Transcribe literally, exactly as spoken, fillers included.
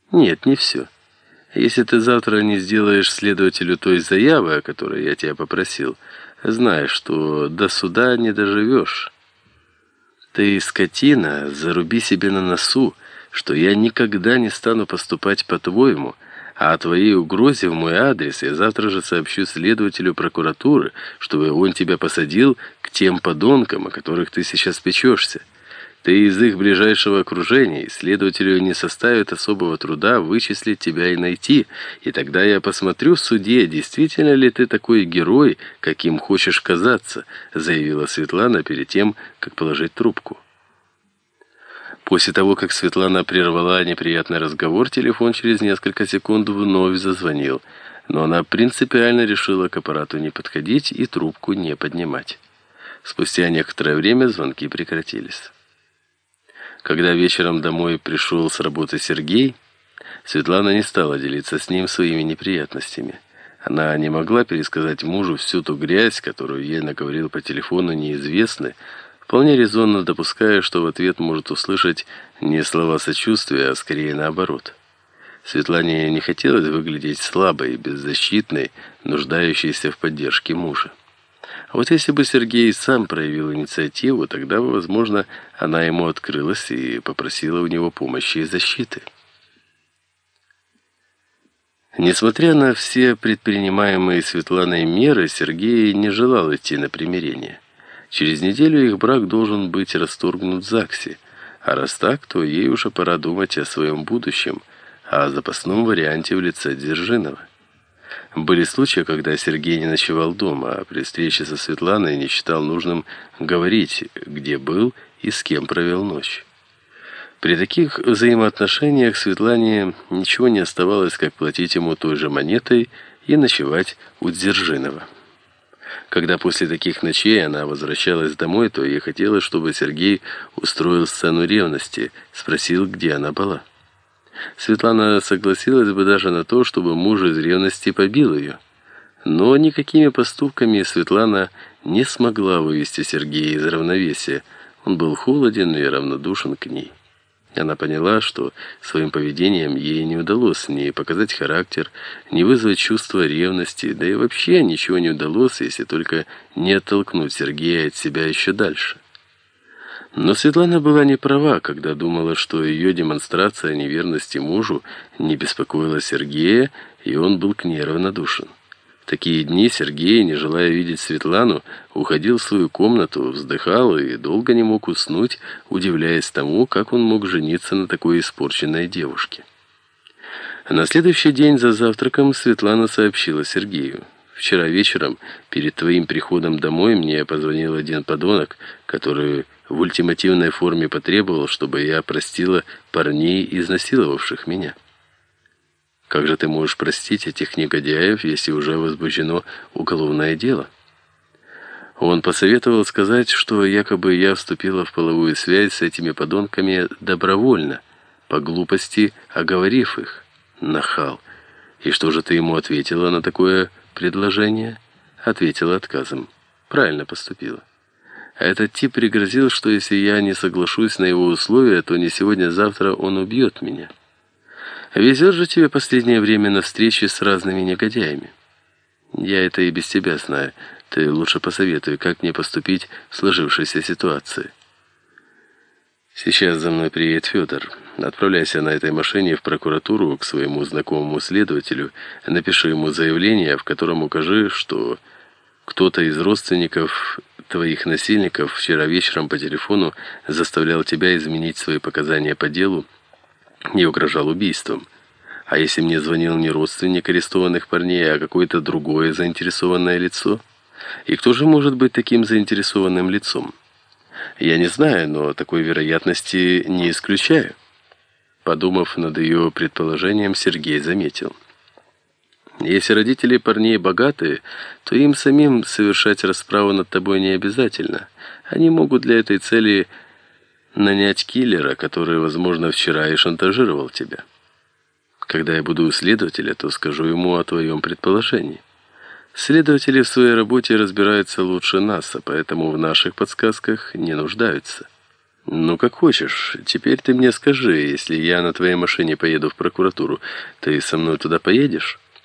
Нет, не все. Если ты завтра не сделаешь следователю той заявы, о которой я тебя попросил, знай, что до суда не доживешь. Ты, скотина, заруби себе на носу, что я никогда не стану поступать по-твоему, а о твоей угрозе в мой адрес я завтра же сообщу следователю прокуратуры, чтобы он тебя посадил к тем подонкам, о которых ты сейчас печешься. Ты из их ближайшего окружения, и следователю не составит особого труда вычислить тебя и найти, и тогда я посмотрю в суде, действительно ли ты такой герой, каким хочешь казаться», заявила Светлана перед тем, как положить трубку. После того, как Светлана прервала неприятный разговор, телефон через несколько секунд вновь зазвонил, но она принципиально решила к аппарату не подходить и трубку не поднимать. Спустя некоторое время звонки прекратились. Когда вечером домой пришел с работы Сергей, Светлана не стала делиться с ним своими неприятностями. Она не могла пересказать мужу всю ту грязь, которую ей наговорил по телефону неизвестный, вполне резонно допуская, что в ответ может услышать не слова сочувствия, а скорее наоборот. Светлане не хотелось выглядеть слабой, беззащитной, нуждающейся в поддержке мужа. А вот если бы Сергей сам проявил инициативу, тогда бы, возможно, она ему открылась и попросила у него помощи и защиты. Несмотря на все предпринимаемые Светланой меры, Сергей не желал идти на примирение. Через неделю их брак должен быть расторгнут в ЗАГСе, а раз так, то ей уже пора думать о своем будущем, о запасном варианте в лице Дзержинова. Были случаи, когда Сергей не ночевал дома, а при встрече со Светланой не считал нужным говорить, где был и с кем провел ночь. При таких взаимоотношениях Светлане ничего не оставалось, как платить ему той же монетой и ночевать у Дзержинова. Когда после таких ночей она возвращалась домой, то ей хотелось, чтобы Сергей устроил сцену ревности, спросил, где она была. Светлана согласилась бы даже на то, чтобы муж из ревности побил ее. Но никакими поступками Светлана не смогла вывести Сергея из равновесия. Он был холоден и равнодушен к ней. Она поняла, что своим поведением ей не удалось ни показать характер, ни вызвать чувство ревности, да и вообще ничего не удалось, если только не оттолкнуть Сергея от себя еще дальше. Но Светлана была не права, когда думала, что ее демонстрация неверности мужу не беспокоила Сергея, и он был к ней равнодушен. В такие дни Сергей, не желая видеть Светлану, уходил в свою комнату, вздыхал и долго не мог уснуть, удивляясь тому, как он мог жениться на такой испорченной девушке. На следующий день за завтраком Светлана сообщила Сергею: «Вчера вечером, перед твоим приходом домой, мне позвонил один подонок, который в ультимативной форме потребовал, чтобы я простила парней, изнасиловавших меня». «Как же ты можешь простить этих негодяев, если уже возбуждено уголовное дело?» Он посоветовал сказать, что якобы я вступила в половую связь с этими подонками добровольно, по глупости оговорив их. Нахал. «И что же ты ему ответила на такое предложение?» Ответила отказом. «Правильно поступила. А этот тип пригрозил, что если я не соглашусь на его условия, то не сегодня-завтра он убьет меня. Везет же тебе последнее время на встречи с разными негодяями. Я это и без тебя знаю. Ты лучше посоветуй, как мне поступить в сложившейся ситуации». «Сейчас за мной приедет Федор. Отправляйся на этой машине в прокуратуру к своему знакомому следователю. Напиши ему заявление, в котором укажи, что кто-то из родственников твоих насильников вчера вечером по телефону заставлял тебя изменить свои показания по делу и угрожал убийством. А если мне звонил не родственник арестованных парней, а какое-то другое заинтересованное лицо? И кто же может быть таким заинтересованным лицом? Я не знаю, но такой вероятности не исключаю». Подумав над ее предположением, Сергей заметил: «Если родители парней богатые, то им самим совершать расправу над тобой не обязательно. Они могут для этой цели нанять киллера, который, возможно, вчера и шантажировал тебя. Когда я буду у следователя, то скажу ему о твоем предположении. Следователи в своей работе разбираются лучше нас, а поэтому в наших подсказках не нуждаются». «Ну, как хочешь. Теперь ты мне скажи, если я на твоей машине поеду в прокуратуру, ты со мной туда поедешь?»